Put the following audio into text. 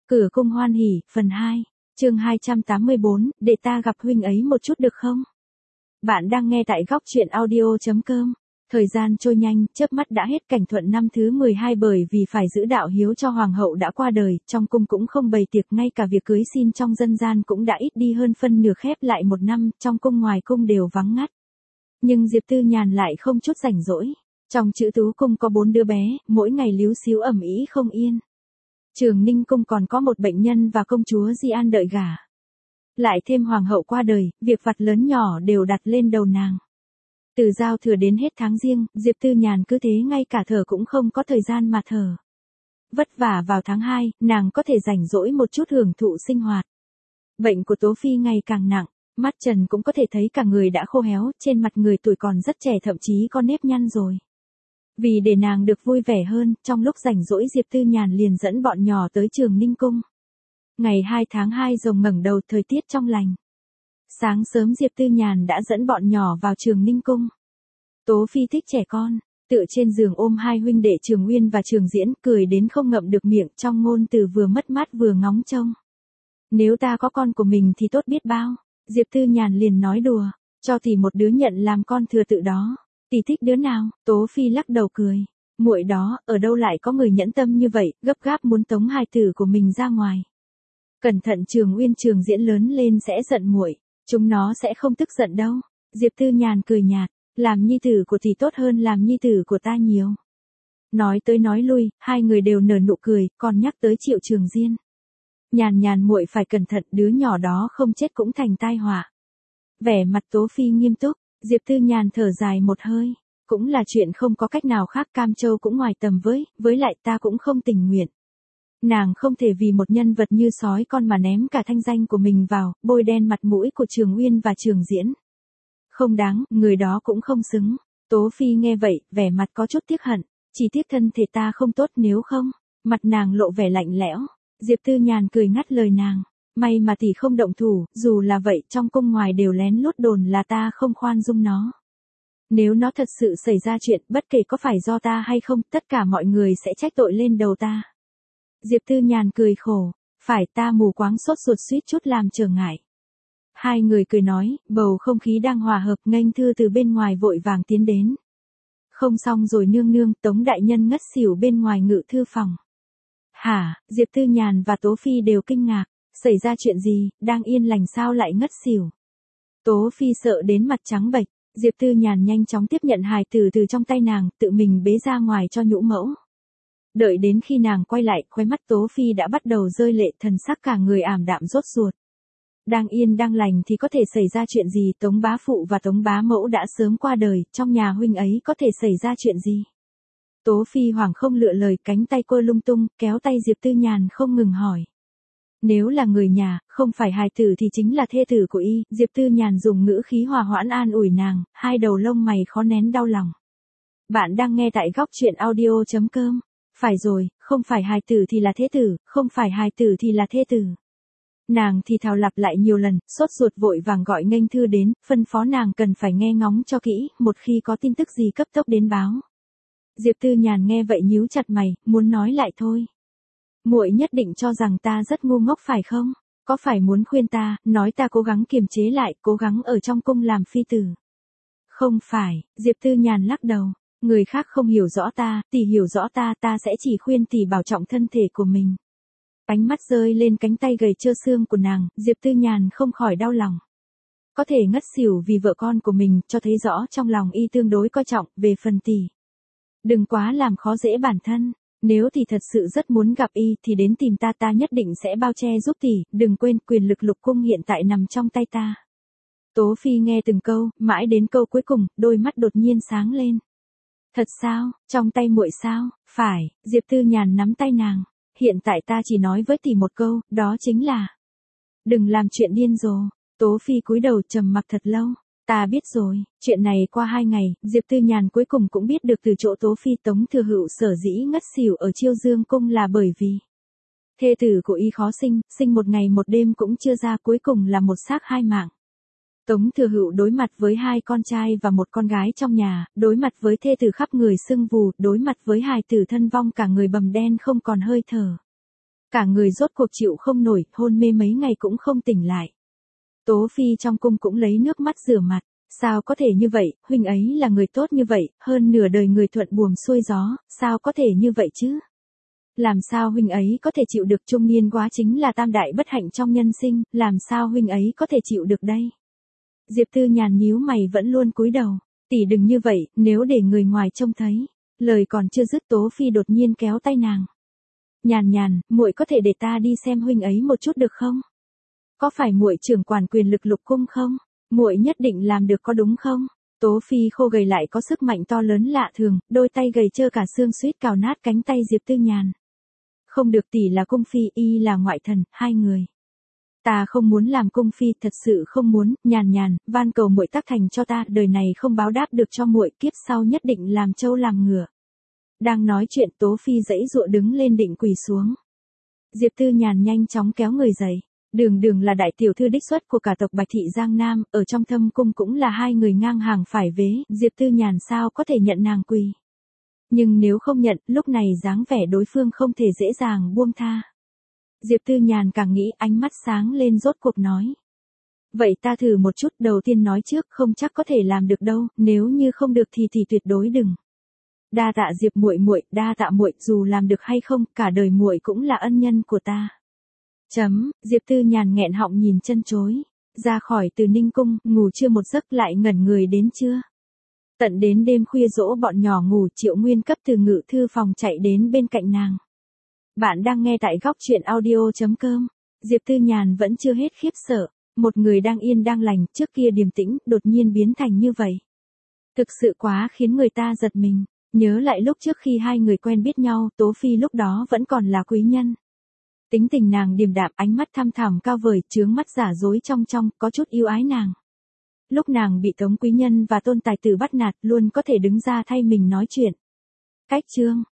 Cửa cung hoan hỉ, phần 2, chương 284, để ta gặp huynh ấy một chút được không? Bạn đang nghe tại góc truyện audio.com. Thời gian trôi nhanh, chớp mắt đã hết cảnh thuận năm thứ 12 bởi vì phải giữ đạo hiếu cho hoàng hậu đã qua đời, trong cung cũng không bày tiệc, ngay cả việc cưới xin trong dân gian cũng đã ít đi hơn phân nửa, khép lại một năm, trong cung ngoài cung đều vắng ngắt. Nhưng Diệp Tư Nhàn lại không chút rảnh rỗi. Trong Chữ Tú cung có 4 đứa bé, mỗi ngày líu xíu ầm ĩ không yên. Trường Ninh cung còn có một bệnh nhân và công chúa Di An đợi gả. Lại thêm hoàng hậu qua đời, việc vặt lớn nhỏ đều đặt lên đầu nàng. Từ giao thừa đến hết tháng Giêng, Diệp Tư Nhàn cứ thế ngay cả thở cũng không có thời gian mà thở. Vất vả vào tháng 2, nàng có thể rảnh rỗi một chút hưởng thụ sinh hoạt. Bệnh của Tố Phi ngày càng nặng, mắt Trần cũng có thể thấy cả người đã khô héo, trên mặt người tuổi còn rất trẻ thậm chí có nếp nhăn rồi. Vì để nàng được vui vẻ hơn, trong lúc rảnh rỗi Diệp Tư Nhàn liền dẫn bọn nhỏ tới Trường Ninh cung. Ngày 2 tháng 2 rồng ngẩng đầu, thời tiết trong lành. Sáng sớm Diệp Tư Nhàn đã dẫn bọn nhỏ vào Trường Ninh cung. Tố Phi thích trẻ con, tựa trên giường ôm hai huynh đệ Trường Uyên và Trường Diễn, cười đến không ngậm được miệng, trong ngôn từ vừa mất mát vừa ngóng trông. Nếu ta có con của mình thì tốt biết bao. Diệp Tư Nhàn liền nói đùa, cho thì một đứa nhận làm con thừa tự đó. Tỷ thích đứa nào? Tố Phi lắc đầu cười. Muội đó, ở đâu lại có người nhẫn tâm như vậy, gấp gáp muốn tống hài tử của mình ra ngoài. Cẩn thận Trường Uyên Trường Diễn lớn lên sẽ giận muội. Chúng nó sẽ không tức giận đâu. Diệp Tư Nhàn cười nhạt, làm nhi tử của tỷ tốt hơn làm nhi tử của ta nhiều. Nói tới nói lui, hai người đều nở nụ cười, còn nhắc tới Triệu Trường Diên. Nhàn muội phải cẩn thận, đứa nhỏ đó không chết cũng thành tai họa. Vẻ mặt Tố Phi nghiêm túc, Diệp Tư Nhàn thở dài một hơi, cũng là chuyện không có cách nào khác, Cam Châu cũng ngoài tầm với lại ta cũng không tình nguyện. Nàng không thể vì một nhân vật như sói con mà ném cả thanh danh của mình vào, bôi đen mặt mũi của Trường Uyên và Trường Diễn. Không đáng, người đó cũng không xứng. Tố Phi nghe vậy, vẻ mặt có chút tiếc hận, chỉ tiếc thân thể ta không tốt, nếu không. Mặt nàng lộ vẻ lạnh lẽo. Diệp Tư Nhàn cười ngắt lời nàng, may mà tỷ không động thủ, dù là vậy trong cung ngoài đều lén lút đồn là ta không khoan dung nó. Nếu nó thật sự xảy ra chuyện, bất kể có phải do ta hay không, tất cả mọi người sẽ trách tội lên đầu ta. Diệp Tư Nhàn cười khổ, phải ta mù quáng sốt ruột suýt chút làm trở ngại. Hai người cười nói, bầu không khí đang hòa hợp, nghênh thư từ bên ngoài vội vàng tiến đến. Không xong rồi nương nương, Tống đại nhân ngất xỉu bên ngoài ngự thư phòng. Hả? Diệp Tư Nhàn và Tố Phi đều kinh ngạc, xảy ra chuyện gì, đang yên lành sao lại ngất xỉu. Tố Phi sợ đến mặt trắng bệch, Diệp Tư Nhàn nhanh chóng tiếp nhận hài tử từ trong tay nàng, tự mình bế ra ngoài cho nhũ mẫu. Đợi đến khi nàng quay lại, khóe mắt Tố Phi đã bắt đầu rơi lệ, thần sắc cả người ảm đạm rốt ruột. Đang yên đang lành thì có thể xảy ra chuyện gì, Tống bá phụ và Tống bá mẫu đã sớm qua đời, trong nhà huynh ấy có thể xảy ra chuyện gì. Tố Phi hoảng không lựa lời, cánh tay cô lung tung, kéo tay Diệp Tư Nhàn không ngừng hỏi. Nếu là người nhà, không phải hài tử thì chính là thê tử của y. Diệp Tư Nhàn dùng ngữ khí hòa hoãn an ủi nàng, hai đầu lông mày khó nén đau lòng. Bạn đang nghe tại góc truyện audio.com. Phải rồi, không phải hài tử thì là thế tử, không phải hài tử thì là thê tử. Nàng thì thào lặp lại nhiều lần, sốt ruột vội vàng gọi nghênh thư đến, phân phó nàng cần phải nghe ngóng cho kỹ, một khi có tin tức gì cấp tốc đến báo. Diệp Tư Nhàn nghe vậy nhíu chặt mày, muốn nói lại thôi. Muội nhất định cho rằng ta rất ngu ngốc phải không? Có phải muốn khuyên ta, nói ta cố gắng kiềm chế lại, cố gắng ở trong cung làm phi tử? Không phải, Diệp Tư Nhàn lắc đầu. Người khác không hiểu rõ ta, tỷ hiểu rõ ta, ta sẽ chỉ khuyên tỷ bảo trọng thân thể của mình. Ánh mắt rơi lên cánh tay gầy trơ xương của nàng, Diệp Tư Nhàn không khỏi đau lòng. Có thể ngất xỉu vì vợ con của mình, cho thấy rõ trong lòng y tương đối coi trọng, về phần tỷ. Đừng quá làm khó dễ bản thân, nếu tỷ thật sự rất muốn gặp y thì đến tìm ta, ta nhất định sẽ bao che giúp tỷ, đừng quên quyền lực lục cung hiện tại nằm trong tay ta. Tố Phi nghe từng câu, mãi đến câu cuối cùng, đôi mắt đột nhiên sáng lên. Thật sao, trong tay muội sao? Phải, Diệp Tư Nhàn nắm tay nàng. Hiện tại ta chỉ nói với tỷ một câu, đó chính là đừng làm chuyện điên rồ. Tố Phi cúi đầu trầm mặc thật lâu. Ta biết rồi, chuyện này qua 2 ngày, Diệp Tư Nhàn cuối cùng cũng biết được từ chỗ Tố Phi Tống Thừa Hữu sở dĩ ngất xỉu ở Chiêu Dương cung là bởi vì thê tử của y khó sinh một ngày một đêm cũng chưa ra, cuối cùng là một xác 2 mạng. Tống Thừa Hữu đối mặt với 2 con trai và 1 con gái trong nhà, đối mặt với thê tử khắp người sưng vù, đối mặt với hài tử thân vong cả người bầm đen không còn hơi thở. Cả người rốt cuộc chịu không nổi, hôn mê mấy ngày cũng không tỉnh lại. Tố Phi trong cung cũng lấy nước mắt rửa mặt. Sao có thể như vậy, huynh ấy là người tốt như vậy, hơn nửa đời người thuận buồm xuôi gió, sao có thể như vậy chứ? Làm sao huynh ấy có thể chịu được, trung niên quá chính là tam đại bất hạnh trong nhân sinh, làm sao huynh ấy có thể chịu được đây? Diệp Tư Nhàn nhíu mày vẫn luôn cúi đầu, tỷ đừng như vậy, nếu để người ngoài trông thấy. Lời còn chưa dứt Tố Phi đột nhiên kéo tay nàng. Nhàn Nhàn, muội có thể để ta đi xem huynh ấy một chút được không? Có phải muội trưởng quản quyền lực Lục cung không? Muội nhất định làm được có đúng không? Tố Phi khô gầy lại có sức mạnh to lớn lạ thường, đôi tay gầy trơ cả xương suýt cào nát cánh tay Diệp Tư Nhàn. Không được, tỷ là cung phi, y là ngoại thần, hai người. Ta không muốn làm cung phi, thật sự không muốn. Nhàn Nhàn, van cầu muội tác thành cho ta, đời này không báo đáp được cho muội, kiếp sau nhất định làm trâu làm ngựa. Đang nói chuyện Tố Phi giãy giụa đứng lên định quỳ xuống. Diệp Tư Nhàn nhanh chóng kéo người dậy. Đường Đường là đại tiểu thư đích xuất của cả tộc Bạch Thị Giang Nam, ở trong thâm cung cũng là hai người ngang hàng phải vế, Diệp Tư Nhàn sao có thể nhận nàng quỳ. Nhưng nếu không nhận, lúc này dáng vẻ đối phương không thể dễ dàng buông tha. Diệp Tư Nhàn càng nghĩ, ánh mắt sáng lên rốt cuộc nói. Vậy ta thử một chút, đầu tiên nói trước, không chắc có thể làm được đâu, nếu như không được thì tuyệt đối đừng. Đa tạ Diệp muội muội, đa tạ muội, dù làm được hay không, cả đời muội cũng là ân nhân của ta. Diệp Tư Nhàn nghẹn họng nhìn chân chối. Ra khỏi Từ Ninh cung, ngủ chưa một giấc lại ngẩn người đến trưa. Tận đến đêm khuya dỗ bọn nhỏ ngủ, Triệu Nguyên cấp từ ngự thư phòng chạy đến bên cạnh nàng. Bạn đang nghe tại góc truyện audio.com. Diệp Tư Nhàn vẫn chưa hết khiếp sợ. Một người đang yên đang lành, trước kia điềm tĩnh, đột nhiên biến thành như vậy. Thực sự quá khiến người ta giật mình. Nhớ lại lúc trước khi hai người quen biết nhau, Tố Phi lúc đó vẫn còn là quý nhân. Tính tình nàng điềm đạm, ánh mắt thăm thẳm cao vời, chướng mắt giả dối trong, có chút yêu ái nàng. Lúc nàng bị Tống quý nhân và Tôn tài tử bắt nạt, luôn có thể đứng ra thay mình nói chuyện. Cách chương